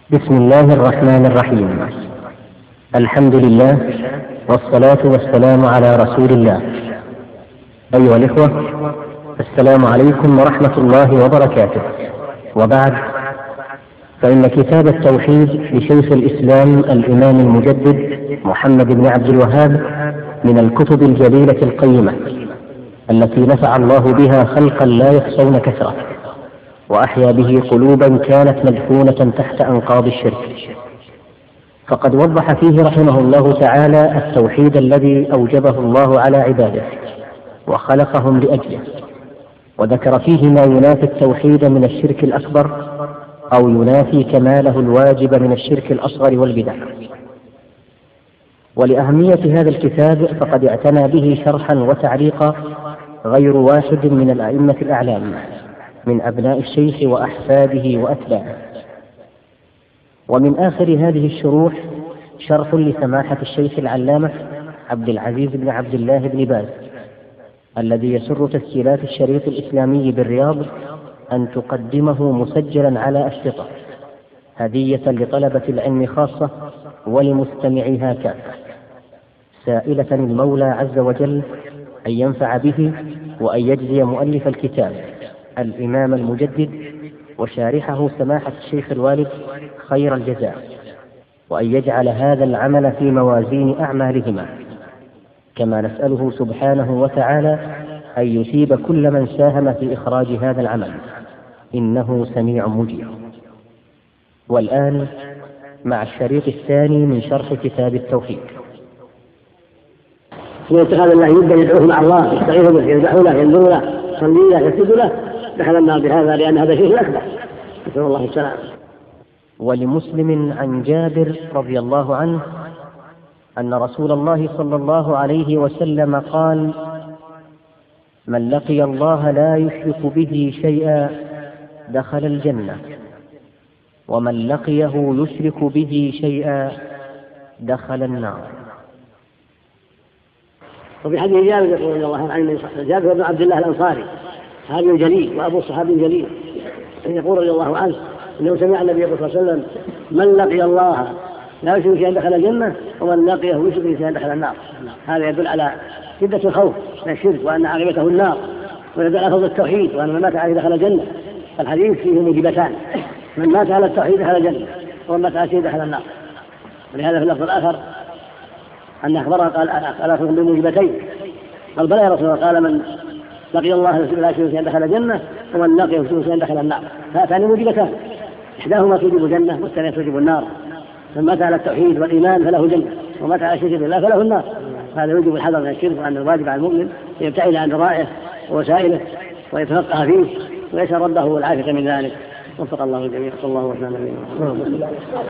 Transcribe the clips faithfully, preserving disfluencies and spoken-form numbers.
بسم الله الرحمن الرحيم. الحمد لله والصلاة والسلام على رسول الله. أيها الإخوة، السلام عليكم ورحمة الله وبركاته. وبعد، فإن كتاب التوحيد لشيخ الإسلام الإمام المجدد محمد بن عبد الوهاب من الكتب الجليلة القيمة التي نفع الله بها خلقا لا يحصون كثرة، وأحيا به قلوبا كانت مدفونة تحت أنقاض الشرك. فقد وضح فيه رحمه الله تعالى التوحيد الذي أوجبه الله على عباده وخلقهم لأجله، وذكر فيه ما ينافي التوحيد من الشرك الأكبر أو ينافي كماله الواجب من الشرك الأصغر والبدع. ولأهمية هذا الكتاب فقد اعتنى به شرحا وتعليقا غير واحد من الأئمة الأعلام من أبناء الشيخ وأحفاده وأتباعه. ومن آخر هذه الشروح شرح لسماحة الشيخ العلامة عبد العزيز بن عبد الله بن باز، الذي يسر تسجيلات الشريط الإسلامي بالرياض أن تقدمه مسجلا على أشرطة هدية لطلبة العلم خاصة ولمستمعيها كافة، سائلة المولى عز وجل أن ينفع به وأن يجزي مؤلف الكتاب الإمام المجدد وشارحه سماحة الشيخ الوالد خير الجزاء، وأن يجعل هذا العمل في موازين أعمالهما. كما نسأله سبحانه وتعالى أن يثيب كل من ساهم في إخراج هذا العمل، إنه سميع مجيب. والآن مع الشريط الثاني من شرح كتاب التوحيد. من اتخاذ الله يبدأ يدعوه مع الله، يستغيث به، يذبح له، ينذر له، يصلي له، يسجد له، دخل النار بهذا، لأن هذا شرك أكبر، نسأل الله السلامة. ولمسلم عن جابر رضي الله عنه أن رسول الله صلى الله عليه وسلم قال: من لقي الله لا يشرك به شيئا دخل الجنة، ومن لقيه يشرك به شيئا دخل النار. وفي حديث جابر رضي الله عنه، جابر بن عبد الله الأنصاري صحابي جليل وأبو صحابي جليل، يقول رضي الله عنه إنه سمع النبي صلى الله عليه وسلم: من لقي الله لا يشرك شيئا دخل الجنة، ومن لقيه يشرك شيئا دخل النار. هذا يدل على شدة الخوف من الشرك وأن عاقبته النار، ويدل على فضل التوحيد وأن من مات عليه دخل الجنة. الحديث فيه موجبتان: من مات على التوحيد دخل الجنة، ومن مات على الشرك دخل النار. ولهذا في اللفظ الآخر أن أخبرها قال: ألا أخبركم بموجبتين؟ قال: بلى يا رسول الله. قال: من لقي الله لا يشرك شيئا دخل الجنة، ومن لقيه يشرك شيئا دخل النار. فهاتان موجبتان، إحداهما توجب الجنة والثانية توجب النار. من مات على التوحيد والإيمان فله الجنة، ومات على الشرك بالله فله النار. هذا يوجب الحذر من الشرك، وأن الواجب على المؤمن يبتعد عن ذرائعه ووسائله ويتفقه فيه ويسأل ربه العافية من ذلك. وفق الله الجميع. صلى الله وسلم على نبينا محمد.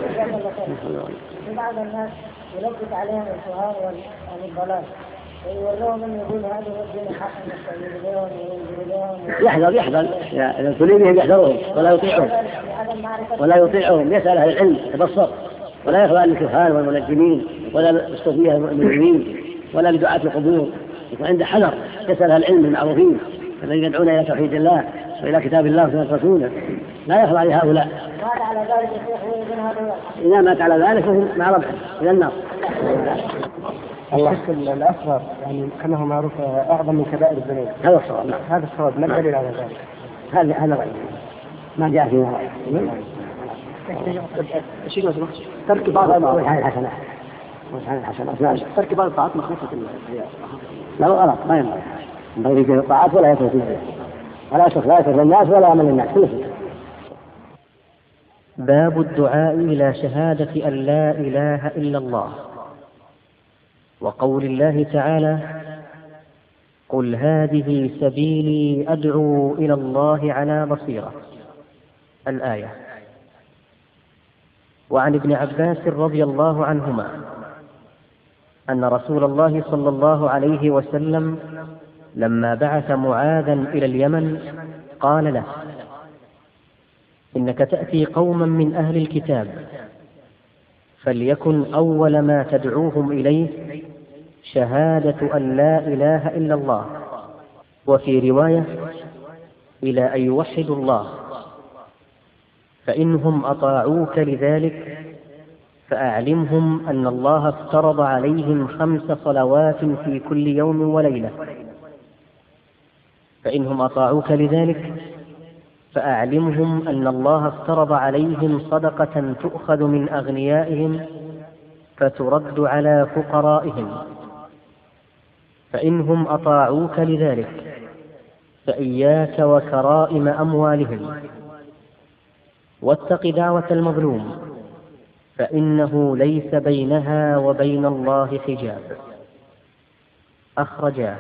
بعض الناس يلبس عليهم الشهوات والضلال، ويورون من يقول هذا هو الدين الحق، يستجيبون وينزلون. يحذر يحذر إذا ابتلي بهم يحذرهم ولا يطيعهم ولا يطيعهم يسأل أهل العلم، يتبصر، ولا يخضع للكهان والمنجمين ولا للصوفية المنجمين ولا لدعاة القبور. يكون عنده حذر، يسأل أهل العلم المعروفين الذين يدعون إلى توحيد الله وإلى كتاب الله وسنة رسوله، لا يخضع لهؤلاء. مات على ذلك إذا مات على ذلك فهم مع ربحه إلى النار. الله الأصغر يعني كما هو معروف أعظم من كبائر الذنوب. هذا الصواب. هذا الصواب. ما الدليل على ذلك؟ هذا هذا رأيي ما جاء فيه رأي. ترك بعض الحسنات الحسنات ترك بعض الطاعات مخافة الله. لا غلط، ما ينبغي ينبغي يجي الطاعات ولا يترك الجنة، ولا يترك لا يترك الناس ولا يعمل الناس. باب الدعاء إلى شهادة أن لا إله إلا الله، وقول الله تعالى: قل هذه سبيلي أدعو إلى الله على بصيرة، الآية. وعن ابن عباس رضي الله عنهما أن رسول الله صلى الله عليه وسلم لما بعث معاذا إلى اليمن قال له: إنك تأتي قوما من أهل الكتاب، فليكن أول ما تدعوهم إليه شهادة أن لا إله إلا الله، وفي رواية إلى أن يوحدوا الله، فإنهم أطاعوك لذلك فأعلمهم أن الله افترض عليهم خمس صلوات في كل يوم وليلة فإنهم أطاعوك لذلك فأعلمهم أن الله افترض عليهم صدقة تؤخذ من أغنيائهم فترد على فقرائهم فإنهم أطاعوك لذلك فإياك وكرائم أموالهم واتق دعوة المظلوم فإنه ليس بينها وبين الله حجاب. أخرجاه.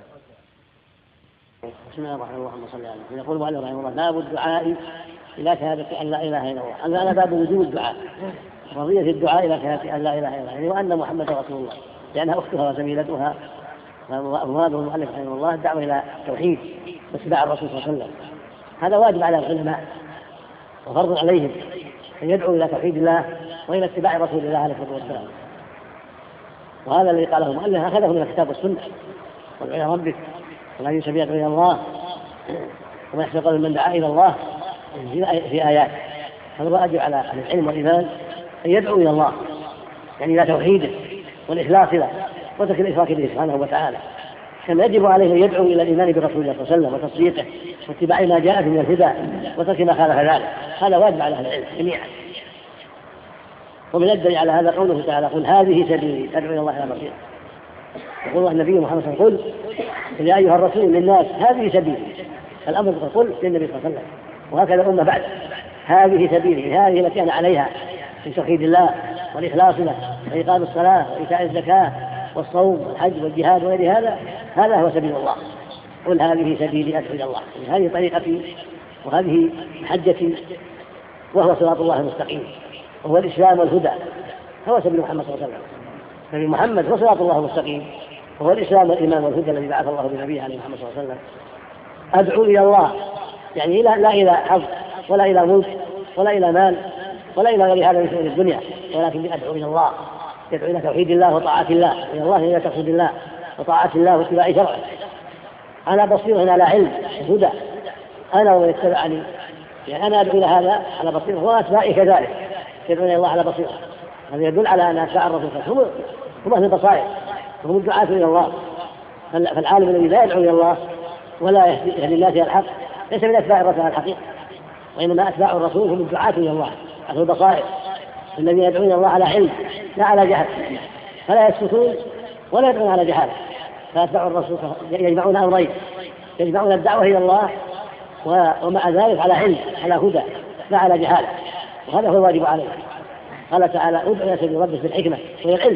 بسم الله الرحمن الرحيم. اللهم صل على محمد. يقول المؤلف رحمه الله: باب الدعاء إلى شهادة أن لا إله إلا الله. هذا باب وجوب الدعاء، فرضية الدعاء إلى شهادة أن لا إله إلا الله، يعني وأن محمد رسول الله، لأنها أختها وزميلتها. فمراده المؤلف رحمه الله الدعوة إلى التوحيد واتباع الرسول صلى الله عليه وسلم. هذا واجب على العلماء وفرض عليهم أن يدعوا إلى توحيد الله وإلى اتباع رسول الله عليه الصلاة والسلام. وهذا الذي قاله المؤلف أخذه من الكتاب والسنة: وادع إلى ربك وما من سبيل يدعو إلى الله وما يحسن قلب من دعا إلى الله في آيات. هذا واجب على أهل العلم والإيمان أن يدعوا إلى الله، يعني إلى توحيده والإخلاص له وترك الإشراك به سبحانه وتعالى، كما يجب عليه أن يدعو إلى الإيمان برسول الله صلى الله عليه وسلم وتصديقه واتباع ما جاء من الهدى وترك ما خالف ذلك. هذا واجب على أهل العلم جميعا. ومن الدليل على هذا قوله تعالى: قل هذه سبيلي أدعو إلى الله على بصيرة. يقول النبي محمد صلى الله عليه وسلم: قل يا أيها الرسول للناس هذه سبيلي. الأمر بالقول للنبي صلى الله عليه وسلم، وهكذا الأمة بعد: هذه سبيلي، هذه التي أنا عليها في توحيد الله والإخلاص له وإقام الصلاة وإيتاء الزكاة والصوم والحج والجهاد وغير هذا، هذا هو سبيل الله. قل هذه سبيلي أدعو إلى الله، يعني هذه طريقتي وهذه حجتي، وهو صراط الله المستقيم، وهو الإسلام والهدى، هو سبيل محمد صلى الله عليه وسلم. سبيل محمد هو صراط الله المستقيم، وهو الإسلام والإيمان والهدى الذي بعث الله بنبيه عليه محمد صلى الله عليه وسلم. أدعو إلى الله يعني لا إلى حظ ولا إلى ملك ولا إلى مال ولا إلى غير هذا من شؤون الدنيا، ولكن أدعو إلى الله، يدعو إلى توحيد الله وطاعة الله، إلى الله إلى توحيد الله وطاعة الله واتباع شرعه على بصيرة على علم هدى، أنا ومن اتبعني. يعني أنا أدعو إلى هذا على بصيرة وأتباعي كذلك يدعون إلى الله على بصيرة. هذا يدل على أن أتباع الرسول هم هم أهل البصائر وهم الدعاة إلى الله. فالعالم الذي لا يدعو إلى الله ولا يهدي الناس إلى الحق ليس من أتباع الرسول على الحقيقة، وإنما أتباع الرسول هم الدعاة إلى الله أهل البصائر الذين يدعون إلى الله على علم لا على جهل، فلا يسكتون ولا يدعون على جهل. فأتباع الرسول يجمعون أمرين: يجمعون الدعوة إلى الله ومع ذلك على علم على هدى لا على جهالة، وهذا هو الواجب عليه. قال تعالى: ادع إلى سبيل ربك بالحكمة وهي العلم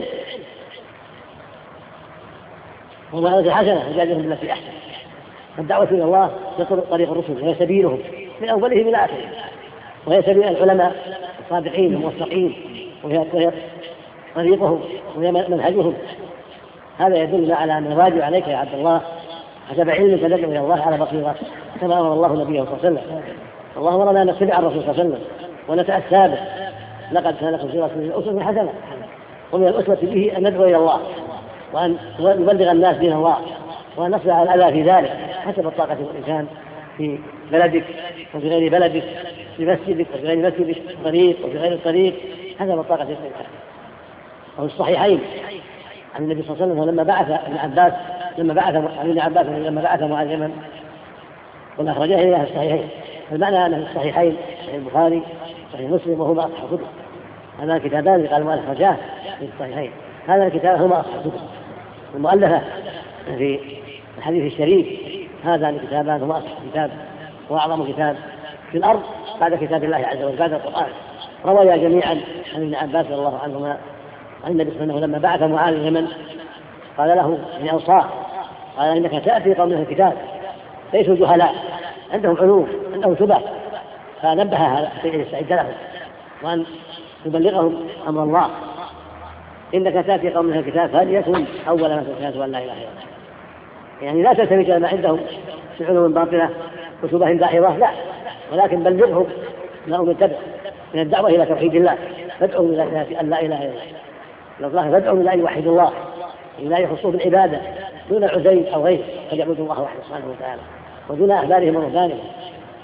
وموعظة الحسنة وجادلهم بالتي أحسن. الدعوة إلى الله طريق الرسل وهي سبيلهم من أولهم إلى آخرهم، وهي سبيل العلماء الصادقين الموفقين، وهي طريقهم وهي منهجهم. هذا يدل على أن الواجب عليك يا عبد الله حسب علمك تدعو إلى الله على بصيرة كما أمر الله نبيه صلى الله عليه وسلم. الله أمرنا أن نتبع الرسول صلى الله عليه وسلم ونتأسى به: لقد كان لكم في رسول الله أسوة حسنة. ومن الأسوة به أن ندعو إلى الله وأن نبلغ الناس دين الله وأن نصبر على الأذى في ذلك حسب الطاقة والإمكان في بلدك وفي غير بلدك، في مسجدك وفي غير مسجدك، في الطريق وفي غير الطريق، حسب الطاقة والإمكان. وفي الصحيحين عن النبي صلى الله عليه وسلم لما بعث ابن عباس لما بعث عن ابن عباس لما بعث معلما والأخرجاه إلى الصحيحين. المعنى أن الصحيحين صحيح البخاري صحيح مسلم وهما أصح الكتب. هذا الكتابان اللي قال المؤلف رجاه في الصحيحين، هذا الكتاب هما أصح الكتب المؤلفة في الحديث الشريف. هذا الكتابان هما أصح كتاب وأعظم كتاب في الأرض بعد كتاب الله عز وجل بعد القرآن. رويا جميعا عن ابن عباس رضي الله عنهما عن النبي صلى الله عليه وسلم لما بعث معاذ اليمن قال له من أوصاه، قال: إنك تأتي قوم من الكتاب ليسوا جهلاء، عندهم علوم عندهم شبه، فنبه هذا يستعد لهم وأن يبلغهم أمر الله. إنك تأتي قوم من الكتاب فليكن أول ما تشهد أن لا إله إلا الله. يعني لا تلتفت إلى ما عندهم في علوم باطلة وشبه داحضة، لا، ولكن بلغهم ما هم يتبع من الدعوة إلى توحيد الله. فادعوا إلى أن لا إله إلا الله، الله فادعوا إلى أن يوحدوا الله، إلى أن يخصوا بالعبادة دون عزيز أو غيره، فليعبدوا الله وحده سبحانه وتعالى ودون أحبارهم ورهبانهم.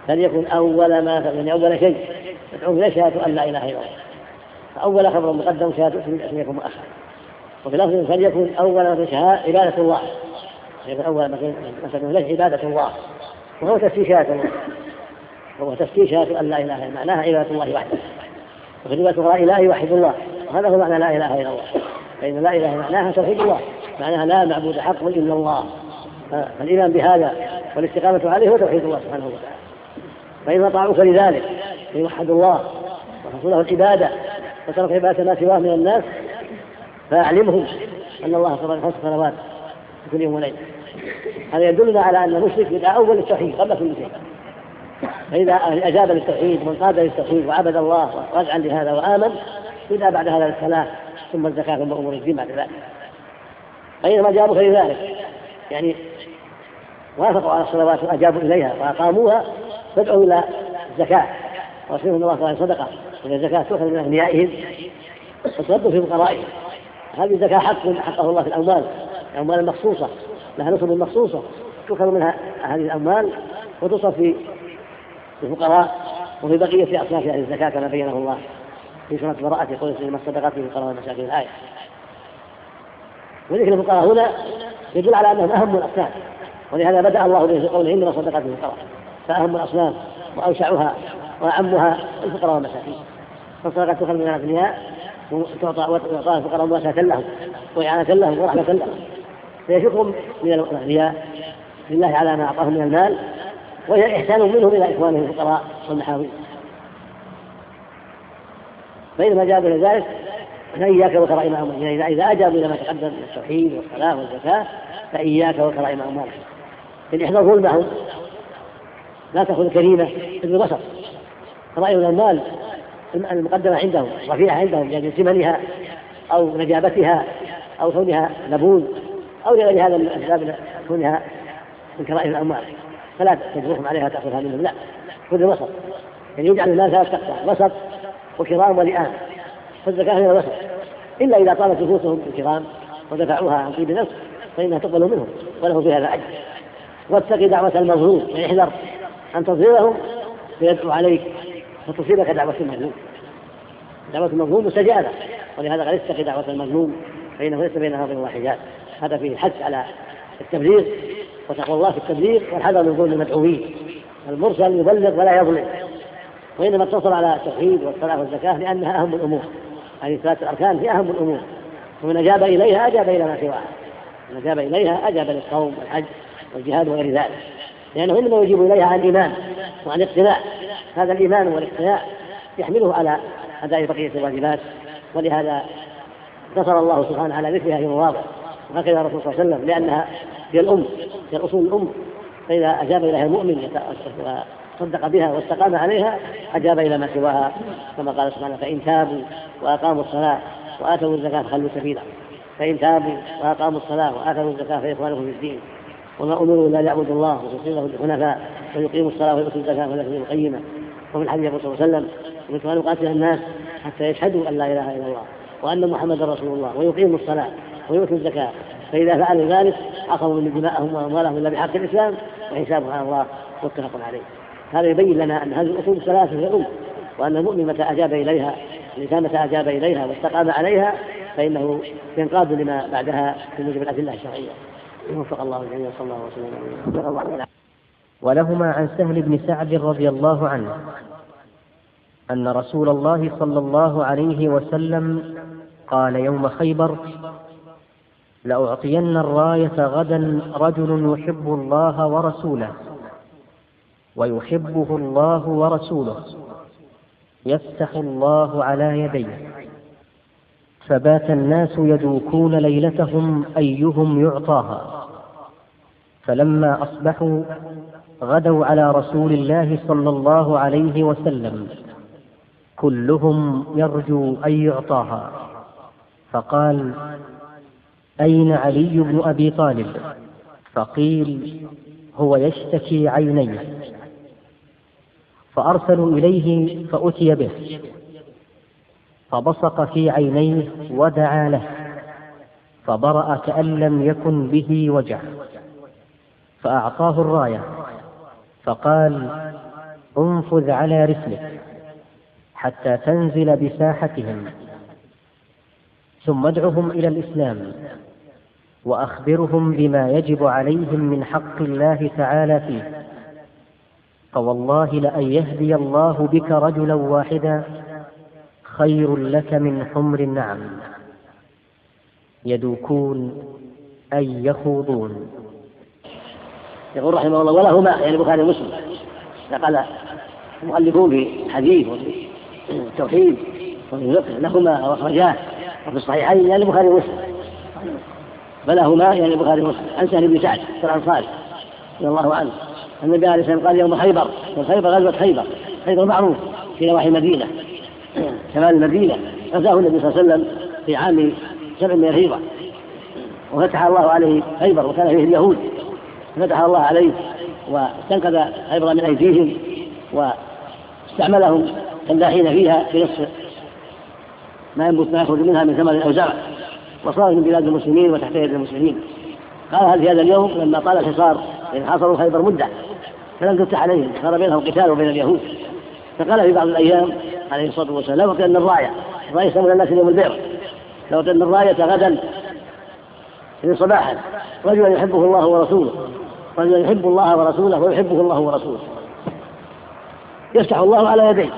فليكن أول ما يعني أول شيء تدعون إليه شهادة أن لا إله إلا الله، فأول خبر مقدم شهادة أن يكون مؤخر. وفي لفظ فليكن أول ما شهادة عبادة الله، يكون أول ما مثلا عبادة الله، وهو تفسير شهادة الله، هو تفسير شهادة أن لا إله إلا الله معناها عبادة الله وحده. وفي رواية أخرى لا يوحد الله، وهذا هو معنى لا إله إلا الله، فإن لا إله معناها توحيد الله، معناها لا معبود حق إلا الله. فالإيمان بهذا والاستقامة عليه هو توحيد الله سبحانه وتعالى. فإن أطاعوك لذلك فيوحد الله وحصله العبادة وترك عبادة ما سواه من الناس، فأعلمهم أن الله فرض خمس صلوات في كل يوم وليلة. هذا يدلنا على أن المشرك يدعى أول التوحيد قبل كل شيء، فإذا أجاب للتوحيد وانقاد للتوحيد وعبد الله ورجعا لهذا وآمن يدعى بعد هذا الصلاة ثم الزكاة ثم أمور الدين بعد ذلك. فإنما جابوا لذلك يعني وافقوا على الصلوات وأجابوا إليها وأقاموها، فادعوا إلى الزكاة ورسولهم الله صلى الله عليه وسلم صدقة، وإن الزكاة تؤخذ من أغنيائهم وترد في فقرائهم. هذه الزكاة حق حقه الله في الأموال، الأموال المخصوصة لها نصب مخصوصة تؤخذ منها هذه الأموال وتصرف في الفقراء وفي بقية أصناف هذه الزكاة كما بينه الله في سورة البراءة يقول إنما الصدقات للفقراء والمساكين الآية. وذكر الفقراء هنا يدل على أنهم أهم الأصناف، ولهذا بدأ الله به بقوله إنما الصدقات للفقراء، فأهم الأصناف وأوسعها وأعمها الفقراء والمساكين. فالصدقات تؤخذ من الأغنياء وتعطى الفقراء مواساة لهم وإعانة لهم ورحمة لهم، فيشكرهم من الأغنياء لله على ما أعطاهم من المال، وهي إحسان منهم إلى إخوانهم الفقراء والمحاوين. فإنما جابوا إلى ذلك فإياك وكرائم أموالهم، إذا أجابوا إلى ما تقدم من التوحيد والصلاة والزكاة فإياك وكرائم أموالهم. إن إحضر ظلمهم لا تأخذ كريمة في الوسط. كرائم الأموال المقدمة عندهم رفيعة عندهم يعني ثمنها أو نجابتها أو كونها نبوذ أو لغير هذا من الأسباب كونها من كرائم الأموال، فلا تجبرهم عليها تأخذها منهم، لا، خذ الوسط. يعني يجعل الناس ثلاث أقسام: وسط وكرام ولئام. فالزكاة هي الوسط، إلا إذا طالت نفوسهم بالكرام ودفعوها عن طيب نفس فإنها تقبل منهم وله في هذا أجر. واتق دعوة المظلوم، يعني احذر أن تظهرهم فيدعو عليك فتصيبك دعوة المظلوم. دعوة المظلوم مستجابة، ولهذا قال اتق دعوة المظلوم فإنه ليس بينها وبين الله حجاب. هذا فيه الحث على التبليغ وتقوى الله في التبليغ والحذر من ظلم المدعوين. المرسل يبلغ ولا يظلم، وإنما اتصل على التوحيد والصلاة والزكاة لأنها أهم الأمور، هذه ثلاث الأركان هي أهم الأمور، ومن أجاب إليها أجاب إلى ما سواها، من أجاب إليها أجاب للصوم والحج والجهاد وغير ذلك، لأنه إنما يجيب إليها عن الإيمان وعن الاقتناع. هذا الإيمان والاقتناع يحمله على أداء بقية الواجبات، ولهذا نصر الله سبحانه على ذكرها في مواضع، وهكذا الرسول صلى الله عليه وسلم لأنها هي الأم، هي الأصول الأم، فإذا أجاب إليها المؤمن وصدق بها واستقام عليها أجاب إلى ما سواها، كما قال سبحانه: فإن تابوا وأقاموا الصلاة وآتوا الزكاة فخلوا سبيلا. فإن تابوا وأقاموا الصلاة وآتوا الزكاة فإخوانهم في الدين، وما أمروا إلا ليعبدوا الله ويخلصوا له الحنفاء ويقيموا الصلاة ويؤتوا الزكاة وذلك دين القيمة. وفي الحديث يقول صلى الله عليه وسلم: أمرت أن أقاتل الناس حتى يشهدوا أن لا إله إلا الله وأن محمدا رسول الله ويقيموا الصلاة ويؤتوا الزكاة، فإذا فعلوا ذلك عصموا من دماءهم وأموالهم إلا بحق الإسلام وحسابهم على الله، متفق عليه. هذا يبين لنا أن هذه الأصول الثلاثة هي الأم، وأن المؤمن متى أجاب إليها، الإنسان متى أجاب إليها واستقام عليها فإنه ينقاد لما بعدها في موجب الأدلة الشرعية. وفق الله الجميع، صلى الله وسلم. ولهما عن سهل بن سعد رضي الله عنه أن رسول الله صلى الله عليه وسلم قال يوم خيبر: لأعطين الراية غدا رجل يحب الله ورسوله ويحبه الله ورسوله، يفتح الله على يديه. فبات الناس يدوكون ليلتهم أيهم يعطاها، فلما أصبحوا غدوا على رسول الله صلى الله عليه وسلم كلهم يرجو أن يعطاها، فقال: أين علي بن أبي طالب؟ فقيل: هو يشتكي عينيه. فأرسلوا إليه فأتي به، فبصق في عينيه ودعا له، فبرأ كأن لم يكن به وجع، فأعطاه الراية، فقال: انفذ على رسلك حتى تنزل بساحتهم، ثم ادعهم إلى الإسلام وأخبرهم بما يجب عليهم من حق الله تعالى فيه، فوالله لأن يهدي الله بك رجلا واحدا خير لك من حمر النعم، يدوكون أي يخوضون. يقول رحمه الله: ولهما يعني البخاري ومسلم، قال المؤلفون في الحديث وفي التوحيد وفي الفقه لهما واخرجاه، وفي الصحيحين يعني البخاري ومسلم، فلهما يعني البخاري ومسلم. عن سهل بن سعد الأنصاري رضي الله عنه أن النبي عليه الصلاة والسلام قال يوم خيبر، خيبر غزوة خيبر، خيبر معروف في نواحي المدينة شمال المدينة، غزاه النبي صلى الله عليه وسلم في عام سبع من الهجرة، وفتح الله عليه خيبر وكان فيه اليهود، فتح الله عليه واستنقذ خيبر من أيديهم واستعملهم فلاحين فيها في نصف ما ينبت ما يخرج منها من ثمر أو زرع، وصار من بلاد المسلمين وتحت يد المسلمين. قال في هذا اليوم لما طال الحصار إن حاصروا خيبر مدة فلم تفتح عليهم، صار بينهم قتال وبين اليهود، فقال في بعض الأيام عليه الصلاة والسلام: لو أتينا الراية، الراية يسمون الناس اليوم البير، لو أتينا الراية غدا في صباحا رجل يحبه الله ورسوله، رجل يحب الله ورسوله ويحبه الله ورسوله، يفتح الله على يديه،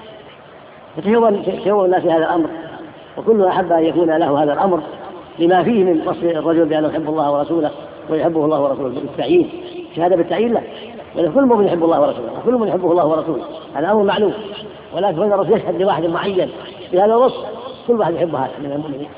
فتشوّن الناس في هذا الأمر، وكل أحب أن يكون له هذا الأمر لما فيه من وصف الرجل بأنه يحب الله ورسوله ويحبه الله ورسوله بالتعيين، شهادة بالتعيين له، ولكن كل مؤمن يحب الله ورسوله، وكل مؤمن يحبه الله ورسوله، هذا أمر معلوم، ولكن هذا الرسول يشهد لواحد معين بهذا الوصف، كل واحد يحب هذا من المؤمنين.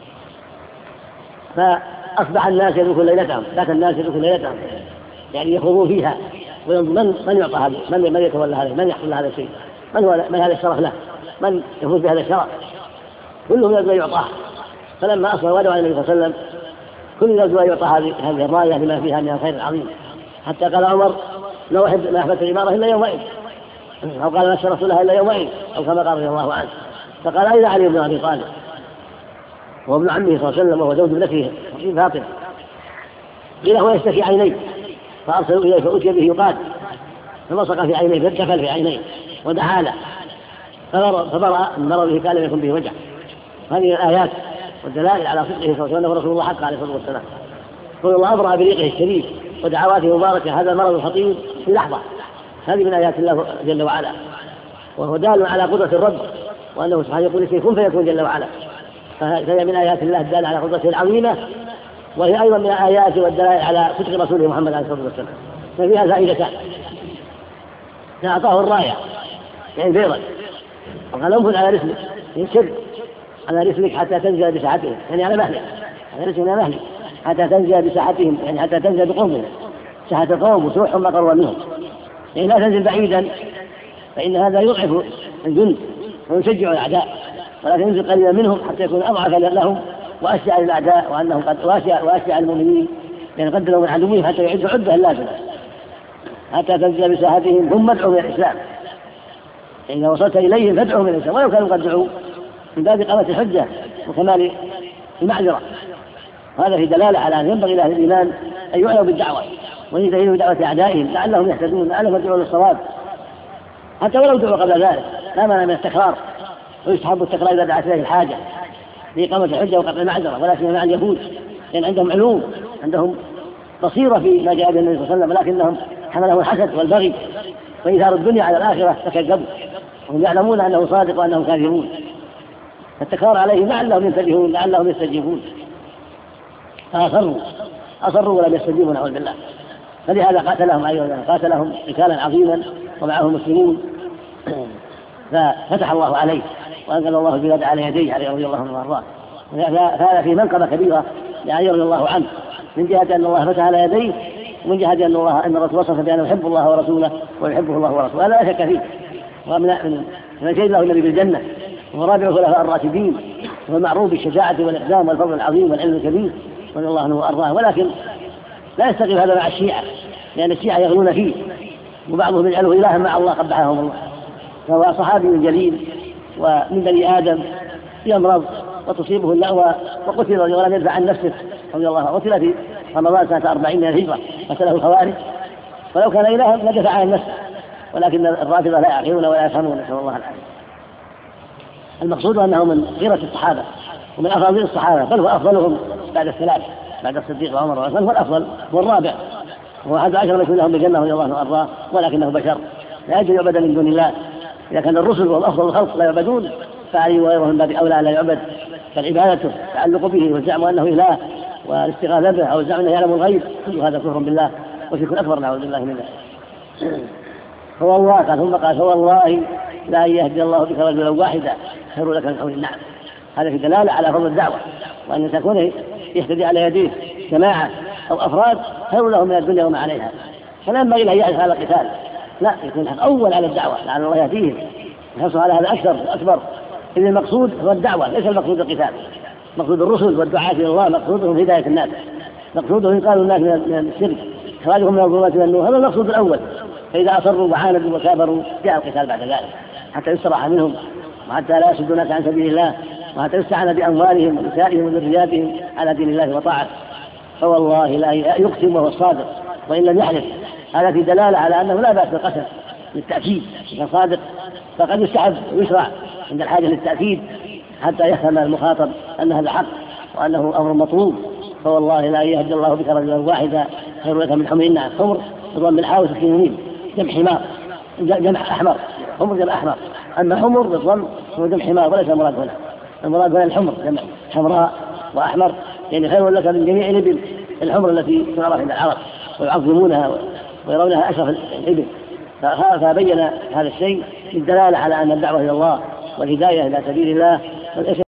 فأصبح الناس يدركون ليلتهم، ذاك الناس يدركون ليلتهم، يعني يخوضون فيها وينظر من من يعطى هذا، من من يتولى هذا، من يحصل هذا الشيء، من هو من هذا الشرف له، من يفوز بهذا الشرف، كلهم يرجو يعطاه. فلما أصبح ودعوا على النبي صلى الله عليه وسلم كل يرجو يعطى هذه هذه الراية لما فيها من الخير العظيم، حتى قال عمر: لا أحب ما أحببت العمارة إلا يومئذ، أو قال ما شرفت لها إلا يومئذ، أو كما قال رضي الله عنه. فقال: أين علي بن أبي طالب وهو ابن عمه صلى الله عليه وسلم وهو زوج ابنته فاطمة؟ قيل: هو يشتكي عينيه، فأرسلوا إليه فأتي به يقاد، فلصق في عينيه، فاتكل في عينيه ودعا له فبرأ من مرضه كان لم يكن به وجع. هذه الآيات والدلائل على صدقه صلى الله عليه وسلم ورسول الله حق عليه الصلاة والسلام. قل الله أبرأ بريقه الشريف ودعواته المباركة هذا المرض الخطير في لحظة. هذه من آيات الله جل وعلا، وهو دال على قدرة الرب، وأنه سبحانه يقول شيء كن فيكون جل وعلا، فهي من آيات الله الدالة على قدرته العظيمة، وهي أيضا من الآيات والدلائل على صدق رسوله محمد عليه الصلاة والسلام. ففيها فائدتان: أعطاه الراية يعني بيضا، وقال: انفذ على رسلك، ينشر على رسلك حتى تنزل بساحتهم، يعني على مهلك، على رسلك على مهلك حتى تنزل بساحتهم، يعني حتى تنزل بقومهم، ساحة القوم وتروحهم ما قروا منهم، يعني لا تنزل بعيدا، فإن هذا يضعف الجند ويشجع الأعداء، ولكن ينزل قليلا منهم حتى يكون أضعف لهم وأشجع للأعداء، وأنهم قد وأشجع المؤمنين، يعني قدروا من عدوهم حتى يعدوا عدة اللازمة، حتى تنزل بساحتهم ثم ادعوا من الإسلام. إذا وصلت إليهم فادعوا من الإسلام، ولو كانوا قد دعوا من باب إقامة الحجة وكمال المعذرة. هذا في دلالة على أن ينبغي لأهل الإيمان أن يعنوا بالدعوة ويجتهدوا بدعوة أعدائهم لعلهم يهتدون، لعلهم يدعوا للصواب، حتى ولو دعوا قبل ذلك، لا مانع من التكرار، ويستحب التكرار إذا دعت إليه الحاجة لإقامة الحجة وقطع المعذرة، ولكن مع اليهود لأن عندهم علوم، عندهم بصيرة في ما جاء به النبي صلى الله عليه وسلم، لكنهم حملهم الحسد والبغي وإيثار الدنيا على الآخرة فكذبوا، وهم يعلمون أنه صادق وأنهم كاذبون، فالتكرار عليهم لعلهم ينتبهون، لعلهم يستجيبون، فأصروا أصروا ولم يستجيبوا نعوذ بالله. فلهذا قاتلهم أيضا، قاتلهم قتالا عظيما ومعهم المسلمون، ففتح الله عليه وأنزل الله البلاد على يديه عليه رضي الله عنه وارضاه. فهذا في منقبة كبيرة لعلي رضي الله عنه، من جهة أن الله فتح على يديه، ومن جهة أن الله أن الرسول وصف بأنه يحب الله ورسوله ويحبه الله ورسوله، هذا لا شك فيه، ومن من شهد له النبي بالجنة، ورابع خلفاء الراشدين، والمعروف بالشجاعة والإقدام والفضل العظيم والعلم الكبير رضي الله عنه وأرضاه. ولكن لا يستقيم هذا مع الشيعة، لأن الشيعة يغلون فيه، وبعضهم يجعله إلها مع الله قبحهم الله. فهو صحابي جليل ومن بني آدم يمرض وتصيبه اللأوى، وقتل ولم يدفع عن نفسه رضي الله عنه، قتل في رمضان سنة أربعين من الهجرة، قتله الخوارج، ولو كان إلها لدفع عن نفسه، ولكن الرافضة لا يعقلون ولا يفهمون، نسأل الله العافية. المقصود أنه من خيرة الصحابة ومن أفاضل الصحابة، بل هو أفضلهم بعد الثلاث، بعد الصديق وعمر وعثمان هو الأفضل والرابع، هو أحد عشر من لهم بالجنة رضي الله عنه وأرضاه، ولكنه بشر لا يجوز يعبد من دون الله. إذا كان الرسل وهم أفضل الخلق لا يعبدون، فعلي وغيره من باب أولى لا يعبد، فالعبادة تعلق به والزعم أنه إله والاستغاثة به أو الزعم أنه يعلم الغيب، كل هذا كفر بالله وشرك أكبر نعوذ بالله منه. هو الله قال ثم قال فوالله لا يهدي الله بك رجلا واحدا خير لك من حول النعم. هذا في دلالة على فضل الدعوة، وأن تكون يهتدي على يديه جماعة أو أفراد خير لهم من الدنيا وما عليها. فلا ينبغي إلى أن يعرف على القتال، لا، يكون الحق أول على الدعوة لعل الله يهديهم يحرص على هذا أكثر أكبر. إذن المقصود هو الدعوة ليس المقصود القتال. مقصود الرسل والدعاة إلى الله مقصودهم هداية الناس، مقصودهم إنقاذ الناس من الشرك، إخراجهم من الظلمات إلى النور، هذا المقصود الأول. فإذا أصروا وعاندوا وكابروا جاء القتال بعد ذلك حتى يستراح منهم، وحتى لا يصدوا الناس عن سبيل الله، وحتى يستعان بأموالهم ونسائهم وذرياتهم على دين الله وطاعته. فوالله لا يقسم وهو الصادق وإن لم يحلف. هذا في دلالة على أنه لا بأس بالقسم للتأكيد، إذا صادق فقد يستحب ويشرع عند الحاجة للتأكيد حتى يفهم المخاطب أن هذا حق وأنه أمر مطلوب. فوالله لا يهدي الله بك رجلا واحدا خير لك من حمر النعم. حمر بضم الحاء والسين جمع حمار، جمع أحمر، حمر جمع أحمر. أما حمر بالضم هو جمع حمار وليس المراد هنا، المراد هنا الحمر جمع حمراء وأحمر، يعني خير لك من جميع الإبل الحمر التي تعرف عند العرب ويعظمونها ويرونها أشرف الإبل. فبين هذا الشيء بالدلالة على أن الدعوة إلى الله والهداية إلى سبيل الله